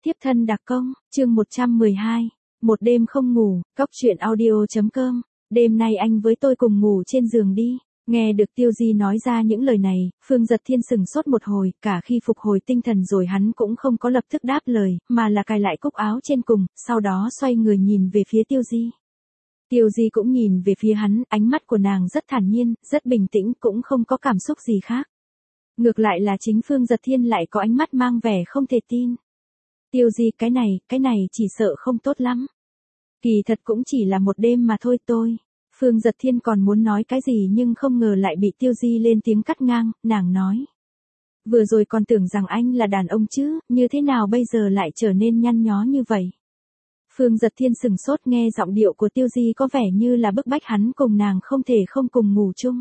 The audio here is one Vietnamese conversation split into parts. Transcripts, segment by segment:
Tiếp thân đặc công, chương 112. Một đêm không ngủ, cóc truyện audio.com. Đêm nay anh với tôi cùng ngủ trên giường đi. Nghe được Tiêu Di nói ra những lời này, Phương Giật Thiên sừng sốt một hồi, cả khi phục hồi tinh thần rồi hắn cũng không có lập tức đáp lời, mà là cài lại cúc áo trên cùng, sau đó xoay người nhìn về phía Tiêu Di. Tiêu Di cũng nhìn về phía hắn, ánh mắt của nàng rất thản nhiên, rất bình tĩnh, cũng không có cảm xúc gì khác. Ngược lại là chính Phương Giật Thiên lại có ánh mắt mang vẻ không thể tin. Tiêu Di, cái này chỉ sợ không tốt lắm. Kỳ thật cũng chỉ là một đêm mà thôi tôi. Phương Giật Thiên còn muốn nói cái gì nhưng không ngờ lại bị Tiêu Di lên tiếng cắt ngang, nàng nói. Vừa rồi còn tưởng rằng anh là đàn ông chứ, như thế nào bây giờ lại trở nên nhăn nhó như vậy. Phương Giật Thiên sừng sốt nghe giọng điệu của Tiêu Di có vẻ như là bức bách hắn cùng nàng không thể không cùng ngủ chung.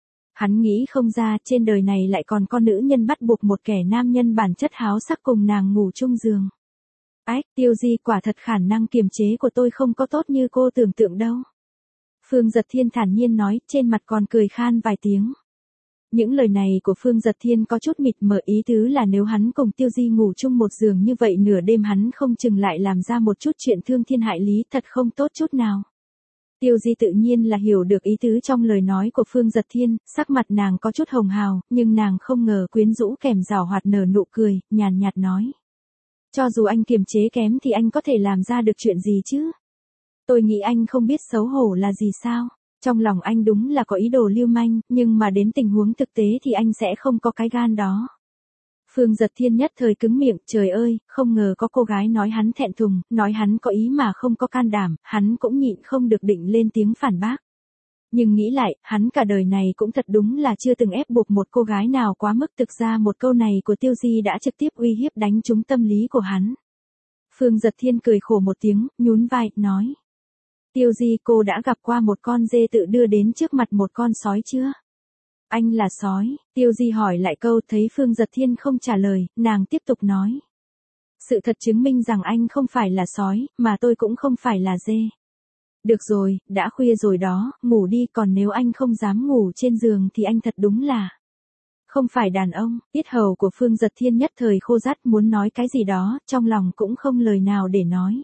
Hắn nghĩ không ra trên đời này lại còn con nữ nhân bắt buộc một kẻ nam nhân bản chất háo sắc cùng nàng ngủ chung giường. Ách, Tiêu Di, quả thật khả năng kiềm chế của tôi không có tốt như cô tưởng tượng đâu. Phương Giật Thiên thản nhiên nói, trên mặt còn cười khan vài tiếng. Những lời này của Phương Giật Thiên có chút mịt mờ, ý tứ là nếu hắn cùng Tiêu Di ngủ chung một giường như vậy nửa đêm hắn không chừng lại làm ra một chút chuyện thương thiên hại lý, thật không tốt chút nào. Tiêu Di tự nhiên là hiểu được ý tứ trong lời nói của Phương Giật Thiên, sắc mặt nàng có chút hồng hào, nhưng nàng không ngờ quyến rũ kèm giảo hoạt nở nụ cười, nhàn nhạt nói. Cho dù anh kiềm chế kém thì anh có thể làm ra được chuyện gì chứ? Tôi nghĩ anh không biết xấu hổ là gì sao? Trong lòng anh đúng là có ý đồ lưu manh, nhưng mà đến tình huống thực tế thì anh sẽ không có cái gan đó. Phương Giật Thiên nhất thời cứng miệng, trời ơi, không ngờ có cô gái nói hắn thẹn thùng, nói hắn có ý mà không có can đảm, hắn cũng nhịn không được định lên tiếng phản bác. Nhưng nghĩ lại, hắn cả đời này cũng thật đúng là chưa từng ép buộc một cô gái nào quá mức, thực ra một câu này của Tiêu Di đã trực tiếp uy hiếp đánh trúng tâm lý của hắn. Phương Giật Thiên cười khổ một tiếng, nhún vai, nói. Tiêu Di, cô đã gặp qua một con dê tự đưa đến trước mặt một con sói chưa? Anh là sói, Tiêu Di hỏi lại câu, thấy Phương Giật Thiên không trả lời, nàng tiếp tục nói. Sự thật chứng minh rằng anh không phải là sói, mà tôi cũng không phải là dê. Được rồi, đã khuya rồi đó, ngủ đi, còn nếu anh không dám ngủ trên giường thì anh thật đúng là không phải đàn ông. Tiết hầu của Phương Giật Thiên nhất thời khô rắt, muốn nói cái gì đó, trong lòng cũng không lời nào để nói.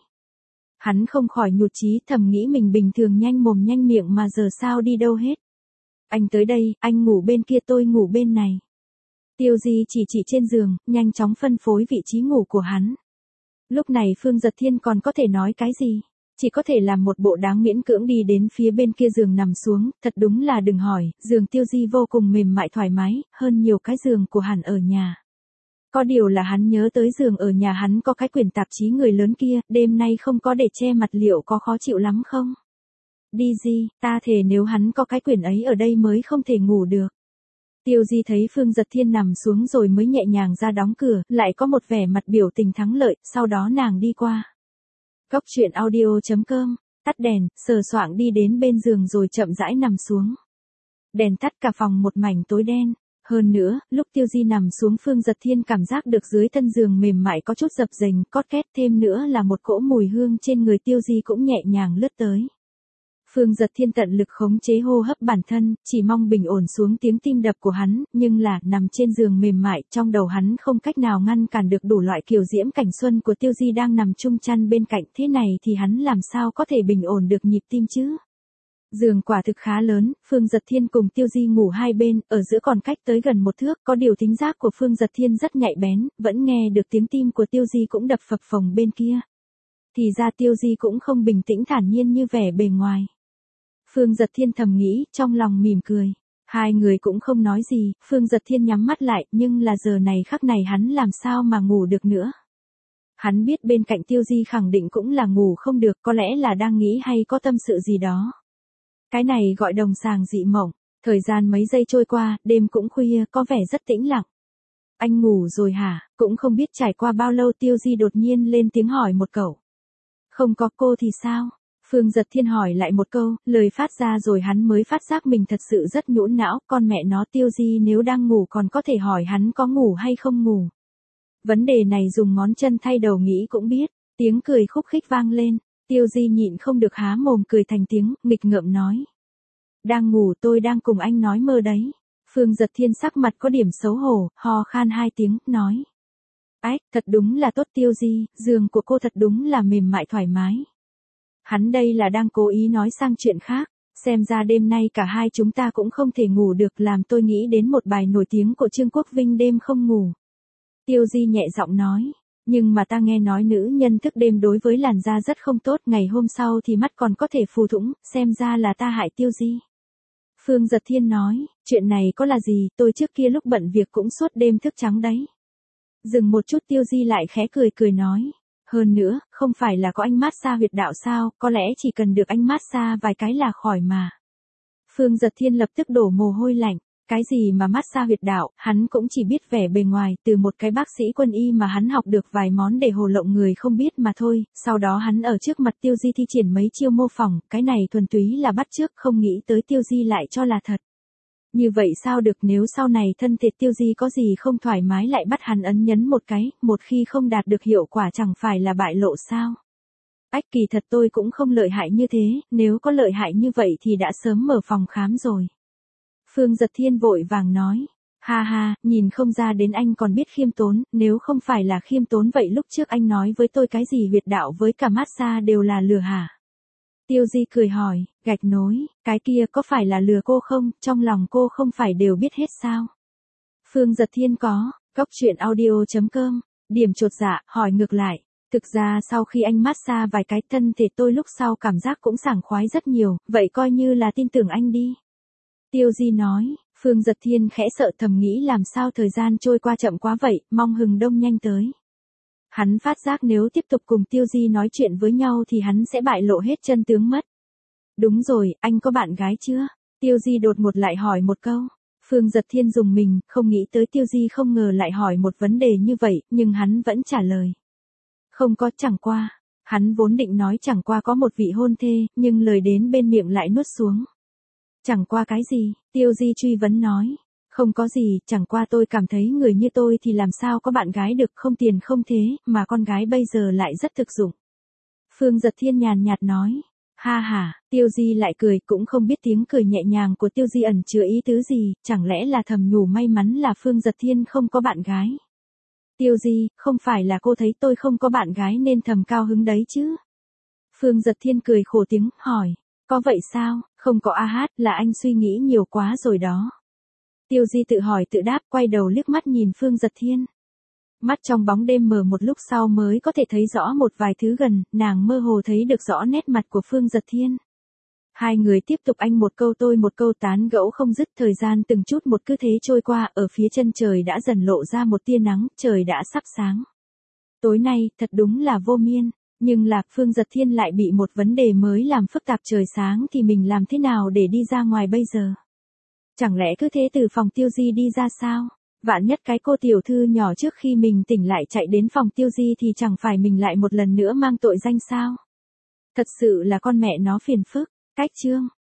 Hắn không khỏi nhụt chí, thầm nghĩ mình bình thường nhanh mồm nhanh miệng mà giờ sao đi đâu hết. Anh tới đây, anh ngủ bên kia, tôi ngủ bên này. Tiêu Di chỉ trên giường, nhanh chóng phân phối vị trí ngủ của hắn. Lúc này Phương Giật Thiên còn có thể nói cái gì? Chỉ có thể làm một bộ đáng miễn cưỡng đi đến phía bên kia giường nằm xuống, thật đúng là đừng hỏi, giường Tiêu Di vô cùng mềm mại thoải mái, hơn nhiều cái giường của hắn ở nhà. Có điều là hắn nhớ tới giường ở nhà hắn có cái quyển tạp chí người lớn kia, đêm nay không có để che mặt liệu có khó chịu lắm không? Đi Di, ta thề nếu hắn có cái quyển ấy ở đây mới không thể ngủ được. Tiêu Di thấy Phương Giật Thiên nằm xuống rồi mới nhẹ nhàng ra đóng cửa, lại có một vẻ mặt biểu tình thắng lợi, sau đó nàng đi qua. Cóc truyện audio.com, tắt đèn, sờ soạng đi đến bên giường rồi chậm rãi nằm xuống. Đèn tắt cả phòng một mảnh tối đen. Hơn nữa, lúc Tiêu Di nằm xuống Phương Giật Thiên cảm giác được dưới thân giường mềm mại có chút dập dềnh, cót két, thêm nữa là một cỗ mùi hương trên người Tiêu Di cũng nhẹ nhàng lướt tới. Phương Giật Thiên tận lực khống chế hô hấp bản thân, chỉ mong bình ổn xuống tiếng tim đập của hắn, nhưng là, nằm trên giường mềm mại, trong đầu hắn không cách nào ngăn cản được đủ loại kiều diễm cảnh xuân của Tiêu Di đang nằm chung chăn bên cạnh, thế này thì hắn làm sao có thể bình ổn được nhịp tim chứ? Giường quả thực khá lớn, Phương Giật Thiên cùng Tiêu Di ngủ hai bên, ở giữa còn cách tới gần một thước, có điều thính giác của Phương Giật Thiên rất nhạy bén, vẫn nghe được tiếng tim của Tiêu Di cũng đập phập phồng bên kia. Thì ra Tiêu Di cũng không bình tĩnh thản nhiên như vẻ bề ngoài. Phương Giật Thiên thầm nghĩ, trong lòng mỉm cười. Hai người cũng không nói gì, Phương Giật Thiên nhắm mắt lại, nhưng là giờ này khắc này hắn làm sao mà ngủ được nữa. Hắn biết bên cạnh Tiêu Di khẳng định cũng là ngủ không được, có lẽ là đang nghĩ hay có tâm sự gì đó. Cái này gọi đồng sàng dị mộng. Thời gian mấy giây trôi qua, đêm cũng khuya, có vẻ rất tĩnh lặng. Anh ngủ rồi hả? Cũng không biết trải qua bao lâu Tiêu Di đột nhiên lên tiếng hỏi một câu. Không có, cô thì sao? Phương Giật Thiên hỏi lại một câu, lời phát ra rồi hắn mới phát giác mình thật sự rất nhũn não, con mẹ nó Tiêu Di nếu đang ngủ còn có thể hỏi hắn có ngủ hay không ngủ. Vấn đề này dùng ngón chân thay đầu nghĩ cũng biết, tiếng cười khúc khích vang lên, Tiêu Di nhịn không được há mồm cười thành tiếng, nghịch ngợm nói. Đang ngủ, tôi đang cùng anh nói mơ đấy. Phương Giật Thiên sắc mặt có điểm xấu hổ, ho khan hai tiếng, nói. Ách, thật đúng là tốt Tiêu Di, giường của cô thật đúng là mềm mại thoải mái. Hắn đây là đang cố ý nói sang chuyện khác, xem ra đêm nay cả hai chúng ta cũng không thể ngủ được, làm tôi nghĩ đến một bài nổi tiếng của Trương Quốc Vinh đêm không ngủ. Tiêu Di nhẹ giọng nói, nhưng mà ta nghe nói nữ nhân thức đêm đối với làn da rất không tốt, ngày hôm sau thì mắt còn có thể phù thủng, xem ra là ta hại Tiêu Di. Phương Giật Thiên nói, chuyện này có là gì, tôi trước kia lúc bận việc cũng suốt đêm thức trắng đấy. Dừng một chút Tiêu Di lại khẽ cười cười nói, hơn nữa, không phải là có anh massage huyệt đạo sao, có lẽ chỉ cần được anh massage vài cái là khỏi mà. Phương Giật Thiên lập tức đổ mồ hôi lạnh, cái gì mà massage huyệt đạo, hắn cũng chỉ biết vẻ bề ngoài, từ một cái bác sĩ quân y mà hắn học được vài món để hồ lộng người không biết mà thôi, sau đó hắn ở trước mặt Tiêu Di thi triển mấy chiêu mô phỏng, cái này thuần túy là bắt chước, không nghĩ tới Tiêu Di lại cho là thật. Như vậy sao được, nếu sau này thân thể Tiêu Di có gì không thoải mái lại bắt hắn ấn nhấn một cái, một khi không đạt được hiệu quả chẳng phải là bại lộ sao? Ách, kỳ thật tôi cũng không lợi hại như thế, nếu có lợi hại như vậy thì đã sớm mở phòng khám rồi. Phương Giật Thiên vội vàng nói, ha ha, nhìn không ra đến anh còn biết khiêm tốn, nếu không phải là khiêm tốn vậy lúc trước anh nói với tôi cái gì huyệt đạo với cả massage đều là lừa hả? Tiêu Di cười hỏi, gạch nối, cái kia có phải là lừa cô không, trong lòng cô không phải đều biết hết sao? Phương Giật Thiên có, Cóc Truyện Audio.com, điểm chột dạ, hỏi ngược lại, thực ra sau khi anh massage vài cái thân thể tôi lúc sau cảm giác cũng sảng khoái rất nhiều, vậy coi như là tin tưởng anh đi. Tiêu Di nói, Phương Giật Thiên khẽ sợ thầm nghĩ làm sao thời gian trôi qua chậm quá vậy, mong hừng đông nhanh tới. Hắn phát giác nếu tiếp tục cùng Tiêu Di nói chuyện với nhau thì hắn sẽ bại lộ hết chân tướng mất. Đúng rồi, anh có bạn gái chưa? Tiêu Di đột ngột lại hỏi một câu. Phương Giật Thiên rùng mình, không nghĩ tới Tiêu Di không ngờ lại hỏi một vấn đề như vậy, nhưng hắn vẫn trả lời. Không có, chẳng qua. Hắn vốn định nói chẳng qua có một vị hôn thê, nhưng lời đến bên miệng lại nuốt xuống. Chẳng qua cái gì? Tiêu Di truy vấn nói. Không có gì, chẳng qua tôi cảm thấy người như tôi thì làm sao có bạn gái được, không tiền không thế, mà con gái bây giờ lại rất thực dụng. Phương Giật Thiên nhàn nhạt nói. Ha ha, Tiêu Di lại cười, cũng không biết tiếng cười nhẹ nhàng của Tiêu Di ẩn chứa ý tứ gì, chẳng lẽ là thầm nhủ may mắn là Phương Giật Thiên không có bạn gái. Tiêu Di, không phải là cô thấy tôi không có bạn gái nên thầm cao hứng đấy chứ? Phương Giật Thiên cười khổ tiếng, hỏi, có vậy sao, không có a hát, là anh suy nghĩ nhiều quá rồi đó. Tiêu Di tự hỏi tự đáp, quay đầu liếc mắt nhìn Phương Giật Thiên. Mắt trong bóng đêm mờ một lúc sau mới có thể thấy rõ một vài thứ gần, nàng mơ hồ thấy được rõ nét mặt của Phương Giật Thiên. Hai người tiếp tục anh một câu tôi một câu tán gẫu không dứt, thời gian từng chút một cứ thế trôi qua, ở phía chân trời đã dần lộ ra một tia nắng, trời đã sắp sáng. Tối nay, thật đúng là vô miên, nhưng là Phương Giật Thiên lại bị một vấn đề mới làm phức tạp, trời sáng thì mình làm thế nào để đi ra ngoài bây giờ? Chẳng lẽ cứ thế từ phòng Tiêu Di đi ra sao? Vạn nhất cái cô tiểu thư nhỏ trước khi mình tỉnh lại chạy đến phòng Tiêu Di thì chẳng phải mình lại một lần nữa mang tội danh sao? Thật sự là con mẹ nó phiền phức. Cách chương